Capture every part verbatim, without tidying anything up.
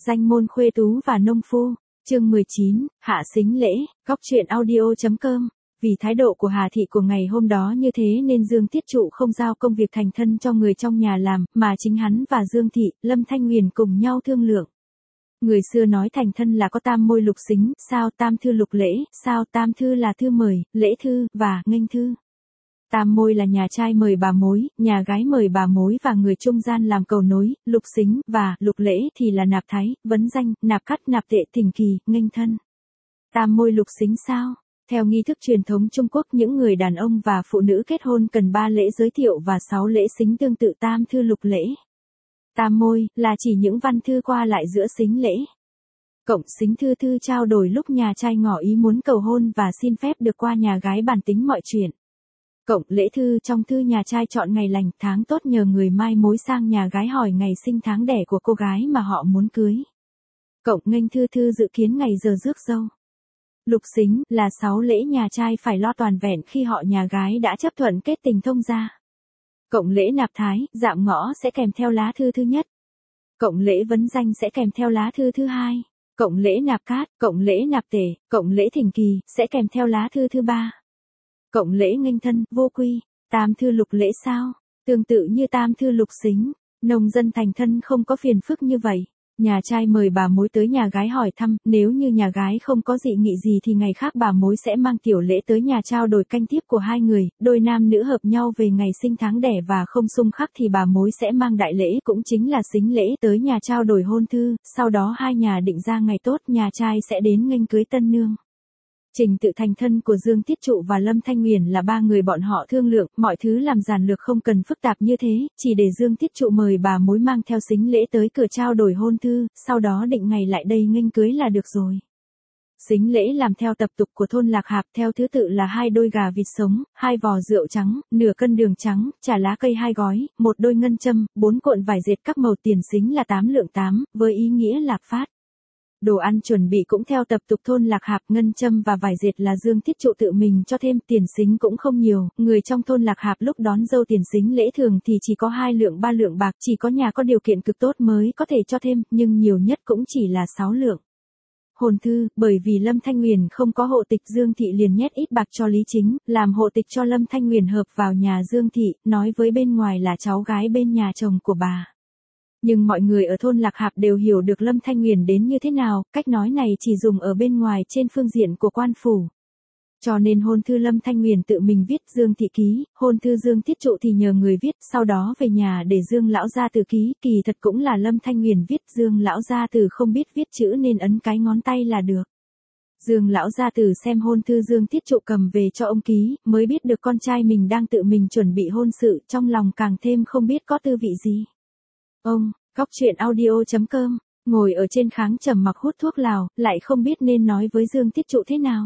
Danh môn khuê tú và nông phu, chương mười chín, hạ sính lễ, góc truyện audio.com. Vì thái độ của Hà Thị của ngày hôm đó như thế nên Dương Tiết Trụ không giao công việc thành thân cho người trong nhà làm, mà chính hắn và Dương Thị, Lâm Thanh Nguyền cùng nhau thương lượng. Người xưa nói thành thân là có tam môi lục xính, sao tam thư lục lễ, sao tam thư là thư mời, lễ thư, và nghênh thư. Tam môi là nhà trai mời bà mối, nhà gái mời bà mối và người trung gian làm cầu nối, lục xính, và lục lễ thì là nạp thái, vấn danh, nạp cắt, nạp tệ, thỉnh kỳ, nghênh thân. Tam môi lục xính sao? Theo nghi thức truyền thống Trung Quốc, những người đàn ông và phụ nữ kết hôn cần ba lễ giới thiệu và sáu lễ xính tương tự tam thư lục lễ. Tam môi là chỉ những văn thư qua lại giữa xính lễ. Cộng xính thư thư trao đổi lúc nhà trai ngỏ ý muốn cầu hôn và xin phép được qua nhà gái bàn tính mọi chuyện. Cộng lễ thư trong thư nhà trai chọn ngày lành tháng tốt nhờ người mai mối sang nhà gái hỏi ngày sinh tháng đẻ của cô gái mà họ muốn cưới. Cộng nghênh thư thư dự kiến ngày giờ rước dâu. Lục xính là sáu lễ nhà trai phải lo toàn vẹn khi họ nhà gái đã chấp thuận kết tình thông gia. Cộng lễ nạp thái, dạm ngõ sẽ kèm theo lá thư thứ nhất. Cộng lễ vấn danh sẽ kèm theo lá thư thứ hai. Cộng lễ nạp cát, cộng lễ nạp tể, cộng lễ thỉnh kỳ sẽ kèm theo lá thư thứ ba. Cộng lễ nghênh thân, vô quy, tam thư lục lễ sao? Tương tự như tam thư lục xính, nông dân thành thân không có phiền phức như vậy. Nhà trai mời bà mối tới nhà gái hỏi thăm, nếu như nhà gái không có dị nghị gì thì ngày khác bà mối sẽ mang tiểu lễ tới nhà trao đổi canh tiếp của hai người, đôi nam nữ hợp nhau về ngày sinh tháng đẻ và không xung khắc thì bà mối sẽ mang đại lễ cũng chính là sính lễ tới nhà trao đổi hôn thư, sau đó hai nhà định ra ngày tốt nhà trai sẽ đến nghênh cưới tân nương. Trình tự thành thân của Dương Tiết Trụ và Lâm Thanh Nguyền là ba người bọn họ thương lượng, mọi thứ làm giản lược không cần phức tạp như thế, chỉ để Dương Tiết Trụ mời bà mối mang theo sính lễ tới cửa trao đổi hôn thư, sau đó định ngày lại đây nghênh cưới là được rồi. Sính lễ làm theo tập tục của thôn Lạc Hạp theo thứ tự là hai đôi gà vịt sống, hai vò rượu trắng, nửa cân đường trắng, trà lá cây hai gói, một đôi ngân châm, bốn cuộn vải dệt các màu tiền sính là tám lượng tám, với ý nghĩa lạc phát. Đồ ăn chuẩn bị cũng theo tập tục thôn Lạc Hạp, ngân châm và vải dệt là Dương Tiết Trụ tự mình cho thêm, tiền sính cũng không nhiều, người trong thôn Lạc Hạp lúc đón dâu tiền sính lễ thường thì chỉ có hai lượng ba lượng bạc, chỉ có nhà có điều kiện cực tốt mới có thể cho thêm, nhưng nhiều nhất cũng chỉ là sáu lượng. Hôn thư, bởi vì Lâm Thanh Nguyền không có hộ tịch Dương Thị liền nhét ít bạc cho Lý Chính, làm hộ tịch cho Lâm Thanh Nguyền hợp vào nhà Dương Thị, nói với bên ngoài là cháu gái bên nhà chồng của bà. Nhưng mọi người ở thôn Lạc Hạp đều hiểu được Lâm Thanh Nguyền đến như thế nào, cách nói này chỉ dùng ở bên ngoài trên phương diện của quan phủ. Cho nên hôn thư Lâm Thanh Nguyền tự mình viết, Dương Thị ký, hôn thư Dương Tiết Trụ thì nhờ người viết, sau đó về nhà để Dương lão gia tử ký, kỳ thật cũng là Lâm Thanh Nguyền viết, Dương lão gia tử không biết viết chữ nên ấn cái ngón tay là được. Dương lão gia tử xem hôn thư Dương Tiết Trụ cầm về cho ông ký, mới biết được con trai mình đang tự mình chuẩn bị hôn sự, trong lòng càng thêm không biết có tư vị gì. Ông, góc truyện audio.com, ngồi ở trên kháng trầm mặc hút thuốc lào, lại không biết nên nói với Dương Tiết Trụ thế nào.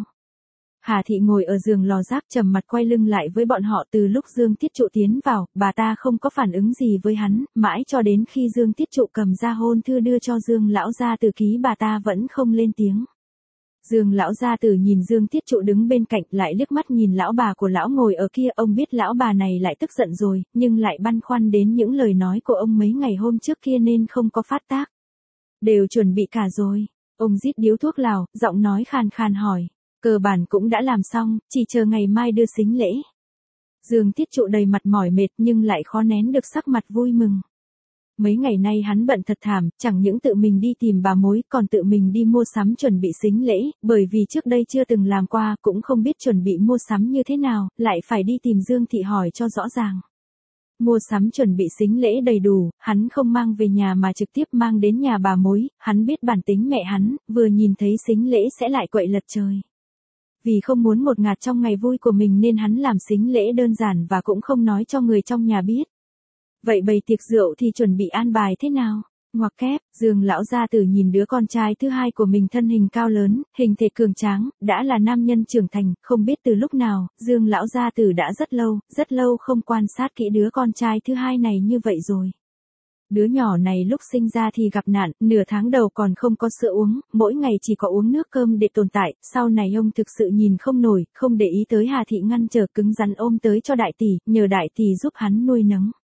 Hà Thị ngồi ở giường lò rác trầm mặt quay lưng lại với bọn họ, từ lúc Dương Tiết Trụ tiến vào, bà ta không có phản ứng gì với hắn, mãi cho đến khi Dương Tiết Trụ cầm ra hôn thư đưa cho Dương lão gia tử ký bà ta vẫn không lên tiếng. Dương lão gia tử nhìn Dương Tiết Trụ đứng bên cạnh, lại liếc mắt nhìn lão bà của lão ngồi ở kia, ông biết lão bà này lại tức giận rồi, nhưng lại băn khoăn đến những lời nói của ông mấy ngày hôm trước kia nên không có phát tác. Đều chuẩn bị cả rồi. Ông rít điếu thuốc lào, giọng nói khàn khàn hỏi. Cơ bản cũng đã làm xong, chỉ chờ ngày mai đưa sính lễ. Dương Tiết Trụ đầy mặt mỏi mệt nhưng lại khó nén được sắc mặt vui mừng. Mấy ngày nay hắn bận thật thảm, chẳng những tự mình đi tìm bà mối, còn tự mình đi mua sắm chuẩn bị sính lễ, bởi vì trước đây chưa từng làm qua, cũng không biết chuẩn bị mua sắm như thế nào, lại phải đi tìm Dương Thị hỏi cho rõ ràng. Mua sắm chuẩn bị sính lễ đầy đủ, hắn không mang về nhà mà trực tiếp mang đến nhà bà mối, hắn biết bản tính mẹ hắn, vừa nhìn thấy sính lễ sẽ lại quậy lật trời. Vì không muốn một ngạt trong ngày vui của mình nên hắn làm sính lễ đơn giản và cũng không nói cho người trong nhà biết. Vậy bày tiệc rượu thì chuẩn bị an bài thế nào? Ngoặc kép, Dương lão gia tử nhìn đứa con trai thứ hai của mình thân hình cao lớn, hình thể cường tráng, đã là nam nhân trưởng thành, không biết từ lúc nào, Dương lão gia tử đã rất lâu, rất lâu không quan sát kỹ đứa con trai thứ hai này như vậy rồi. Đứa nhỏ này lúc sinh ra thì gặp nạn, nửa tháng đầu còn không có sữa uống, mỗi ngày chỉ có uống nước cơm để tồn tại, sau này ông thực sự nhìn không nổi, không để ý tới Hà Thị ngăn trở, cứng rắn ôm tới cho đại tỷ, nhờ đại tỷ giúp hắn nuôi nấng.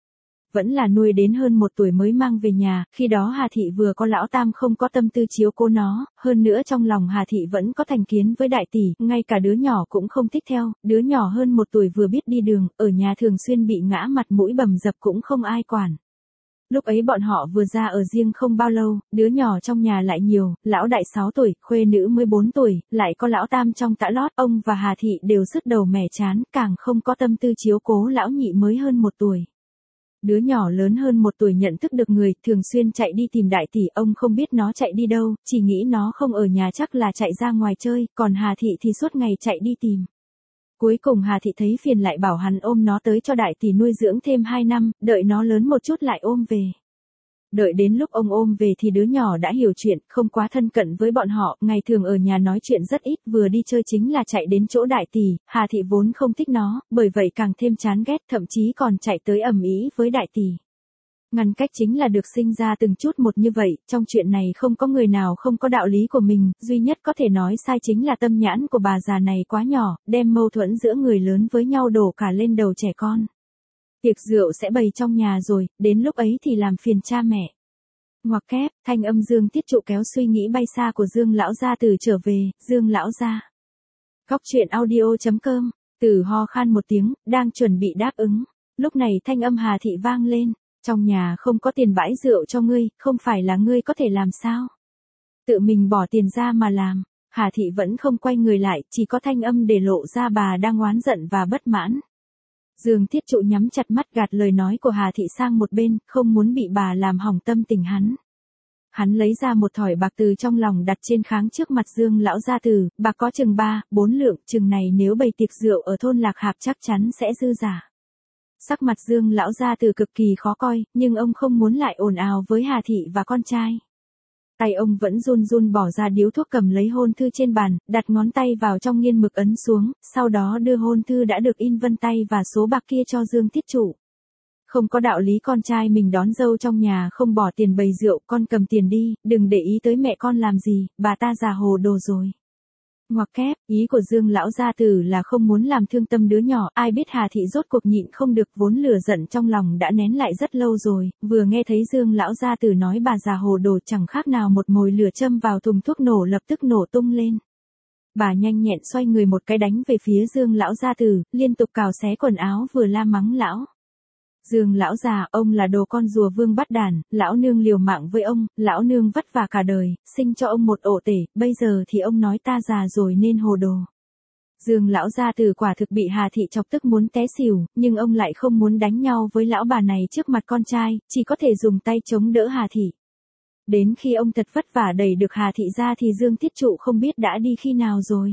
vẫn là nuôi đến hơn một tuổi mới mang về nhà, khi đó Hà Thị vừa có lão tam không có tâm tư chiếu cố nó, hơn nữa trong lòng Hà Thị vẫn có thành kiến với đại tỷ, ngay cả đứa nhỏ cũng không thích theo, đứa nhỏ hơn một tuổi vừa biết đi đường, ở nhà thường xuyên bị ngã mặt mũi bầm dập cũng không ai quản. Lúc ấy bọn họ vừa ra ở riêng không bao lâu, đứa nhỏ trong nhà lại nhiều, lão đại sáu tuổi, khuê nữ mới bốn tuổi, lại có lão tam trong tã lót, ông và Hà Thị đều sứt đầu mẻ chán, càng không có tâm tư chiếu cố lão nhị mới hơn một tuổi. Đứa nhỏ lớn hơn một tuổi nhận thức được người, thường xuyên chạy đi tìm đại tỷ, ông không biết nó chạy đi đâu, chỉ nghĩ nó không ở nhà chắc là chạy ra ngoài chơi, còn Hà Thị thì suốt ngày chạy đi tìm. Cuối cùng Hà Thị thấy phiền lại bảo hắn ôm nó tới cho đại tỷ nuôi dưỡng thêm hai năm, đợi nó lớn một chút lại ôm về. Đợi đến lúc ông ôm về thì đứa nhỏ đã hiểu chuyện, không quá thân cận với bọn họ, ngày thường ở nhà nói chuyện rất ít, vừa đi chơi chính là chạy đến chỗ đại tỷ, Hà Thị vốn không thích nó, bởi vậy càng thêm chán ghét, thậm chí còn chạy tới ầm ĩ với đại tỷ. Ngăn cách chính là được sinh ra từng chút một như vậy, trong chuyện này không có người nào không có đạo lý của mình, duy nhất có thể nói sai chính là tâm nhãn của bà già này quá nhỏ, đem mâu thuẫn giữa người lớn với nhau đổ cả lên đầu trẻ con. Tiệc rượu sẽ bày trong nhà rồi, đến lúc ấy thì làm phiền cha mẹ. Ngoặc kép, thanh âm Dương Tiết Trụ kéo suy nghĩ bay xa của Dương lão gia Từ trở về, Dương lão gia. Góc truyện audio chấm com, Từ ho khan một tiếng, đang chuẩn bị đáp ứng. Lúc này thanh âm Hà Thị vang lên, trong nhà không có tiền bãi rượu cho ngươi, không phải là ngươi có thể làm sao? Tự mình bỏ tiền ra mà làm. Hà Thị vẫn không quay người lại, chỉ có thanh âm để lộ ra bà đang oán giận và bất mãn. Dương Tiết Trụ nhắm chặt mắt gạt lời nói của Hà Thị sang một bên, không muốn bị bà làm hỏng tâm tình hắn. Hắn lấy ra một thỏi bạc từ trong lòng đặt trên kháng trước mặt Dương lão gia Từ, bạc có chừng ba, bốn lượng, chừng này nếu bày tiệc rượu ở thôn Lạc Hạp chắc chắn sẽ dư giả. Sắc mặt Dương lão gia Từ cực kỳ khó coi, nhưng ông không muốn lại ồn ào với Hà Thị và con trai. Tay ông vẫn run run bỏ ra điếu thuốc cầm lấy hôn thư trên bàn, đặt ngón tay vào trong nghiên mực ấn xuống, sau đó đưa hôn thư đã được in vân tay và số bạc kia cho Dương Tiết Trụ. Không có đạo lý con trai mình đón dâu trong nhà không bỏ tiền bày rượu, con cầm tiền đi, đừng để ý tới mẹ con làm gì, bà ta già hồ đồ rồi. Ngoặc kép, ý của Dương lão gia Từ là không muốn làm thương tâm đứa nhỏ, ai biết Hà Thị rốt cuộc nhịn không được, vốn lửa giận trong lòng đã nén lại rất lâu rồi, vừa nghe thấy Dương lão gia Từ nói bà già hồ đồ chẳng khác nào một mồi lửa châm vào thùng thuốc nổ lập tức nổ tung lên. Bà nhanh nhẹn xoay người một cái đánh về phía Dương lão gia Từ, liên tục cào xé quần áo vừa la mắng lão. Dương lão già, ông là đồ con rùa vương bắt đàn, lão nương liều mạng với ông, lão nương vất vả cả đời, sinh cho ông một ổ tể, bây giờ thì ông nói ta già rồi nên hồ đồ. Dương lão gia Từ quả thực bị Hà Thị chọc tức muốn té xỉu, nhưng ông lại không muốn đánh nhau với lão bà này trước mặt con trai, chỉ có thể dùng tay chống đỡ Hà Thị. Đến khi ông thật vất vả đẩy được Hà Thị ra thì Dương Tiết Trụ không biết đã đi khi nào rồi.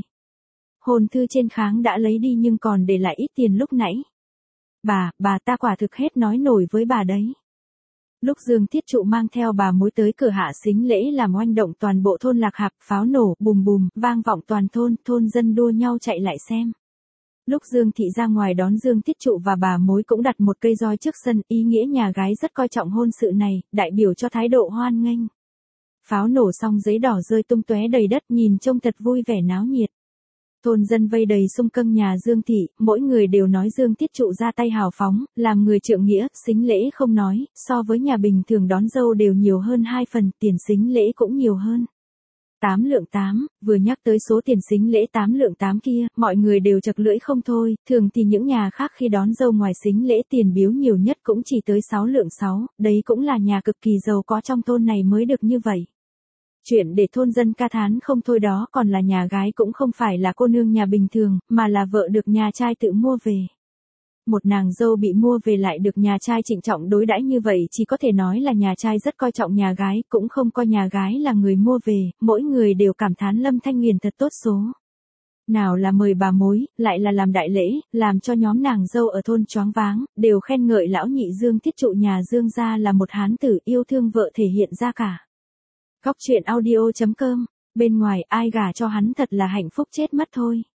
Hồn thư trên kháng đã lấy đi nhưng còn để lại ít tiền lúc nãy. Bà, bà ta quả thực hết nói nổi với bà đấy. Lúc Dương Tiết Trụ mang theo bà mối tới cửa Hạ Sính lễ làm oanh động toàn bộ thôn Lạc Hạp, pháo nổ, bùm bùm, vang vọng toàn thôn, thôn dân đua nhau chạy lại xem. Lúc Dương Thị ra ngoài đón Dương Tiết Trụ và bà mối cũng đặt một cây roi trước sân, ý nghĩa nhà gái rất coi trọng hôn sự này, đại biểu cho thái độ hoan nghênh. Pháo nổ xong giấy đỏ rơi tung tóe đầy đất, nhìn trông thật vui vẻ náo nhiệt. Thôn dân vây đầy xung quanh nhà Dương Thị, mỗi người đều nói Dương Tiết Trụ ra tay hào phóng, làm người trượng nghĩa, sính lễ không nói, so với nhà bình thường đón dâu đều nhiều hơn hai phần, tiền sính lễ cũng nhiều hơn. Tám lượng tám, vừa nhắc tới số tiền sính lễ tám lượng tám kia, mọi người đều chật lưỡi không thôi, thường thì những nhà khác khi đón dâu ngoài sính lễ tiền biếu nhiều nhất cũng chỉ tới sáu lượng sáu, đấy cũng là nhà cực kỳ giàu có trong thôn này mới được như vậy. Chuyện để thôn dân ca thán không thôi đó còn là nhà gái cũng không phải là cô nương nhà bình thường, mà là vợ được nhà trai tự mua về. Một nàng dâu bị mua về lại được nhà trai trịnh trọng đối đãi như vậy chỉ có thể nói là nhà trai rất coi trọng nhà gái, cũng không coi nhà gái là người mua về, mỗi người đều cảm thán Lâm Thanh Nguyền thật tốt số. Nào là mời bà mối, lại là làm đại lễ, làm cho nhóm nàng dâu ở thôn choáng váng, đều khen ngợi lão nhị Dương Tiết Trụ nhà Dương gia là một hán tử yêu thương vợ thể hiện ra cả. Góc truyện audio chấm com, bên ngoài ai gả cho hắn thật là hạnh phúc chết mất thôi.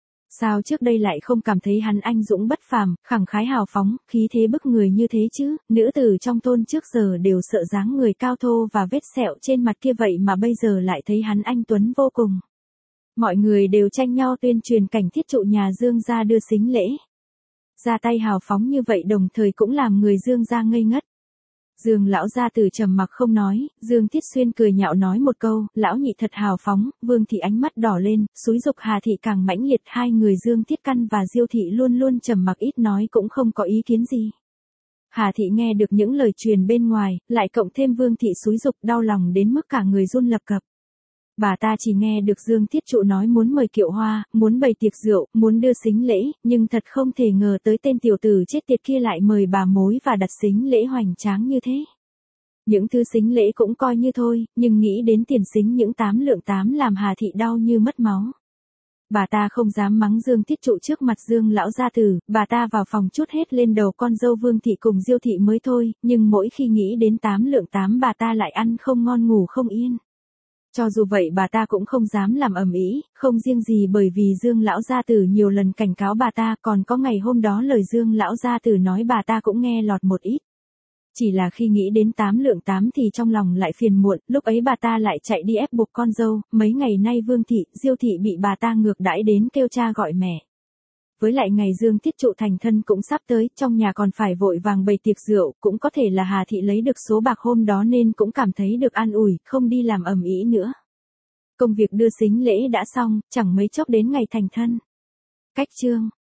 Sao trước đây lại không cảm thấy hắn anh dũng bất phàm, khẳng khái hào phóng, khí thế bức người như thế chứ, nữ tử trong thôn trước giờ đều sợ dáng người cao thô và vết sẹo trên mặt kia vậy mà bây giờ lại thấy hắn anh tuấn vô cùng. Mọi người đều tranh nhau tuyên truyền cảnh Tiết Trụ nhà Dương gia đưa sính lễ. Ra tay hào phóng như vậy đồng thời cũng làm người Dương gia ngây ngất. Dương lão gia tử trầm mặc không nói, Dương Thiết Xuyên cười nhạo nói một câu, lão nhị thật hào phóng, Vương thị ánh mắt đỏ lên, xúi giục Hà thị càng mãnh liệt, hai người Dương Thiết Căn và Diêu thị luôn luôn trầm mặc ít nói cũng không có ý kiến gì. Hà thị nghe được những lời truyền bên ngoài, lại cộng thêm Vương thị xúi giục, đau lòng đến mức cả người run lập cập. Bà ta chỉ nghe được Dương Thiết Trụ nói muốn mời kiệu hoa, muốn bày tiệc rượu, muốn đưa sính lễ, nhưng thật không thể ngờ tới tên tiểu tử chết tiệt kia lại mời bà mối và đặt sính lễ hoành tráng như thế. Những thứ sính lễ cũng coi như thôi, nhưng nghĩ đến tiền sính những tám lượng tám làm Hà thị đau như mất máu. Bà ta không dám mắng Dương Thiết Trụ trước mặt Dương lão gia tử, bà ta vào phòng trút hết lên đầu con dâu Vương thị cùng Diêu thị mới thôi, nhưng mỗi khi nghĩ đến tám lượng tám bà ta lại ăn không ngon ngủ không yên. Cho dù vậy bà ta cũng không dám làm ầm ĩ, không riêng gì bởi vì Dương lão gia tử nhiều lần cảnh cáo bà ta, còn có ngày hôm đó lời Dương lão gia tử nói bà ta cũng nghe lọt một ít. Chỉ là khi nghĩ đến tám lượng tám thì trong lòng lại phiền muộn, lúc ấy bà ta lại chạy đi ép buộc con dâu, mấy ngày nay Vương thị, Diêu thị bị bà ta ngược đãi đến kêu cha gọi mẹ. Với lại ngày Dương Thiết Trụ thành thân cũng sắp tới, trong nhà còn phải vội vàng bày tiệc rượu, cũng có thể là Hà thị lấy được số bạc hôm đó nên cũng cảm thấy được an ủi, không đi làm ầm ĩ nữa. Công việc đưa sính lễ đã xong, chẳng mấy chốc đến ngày thành thân. Cách chương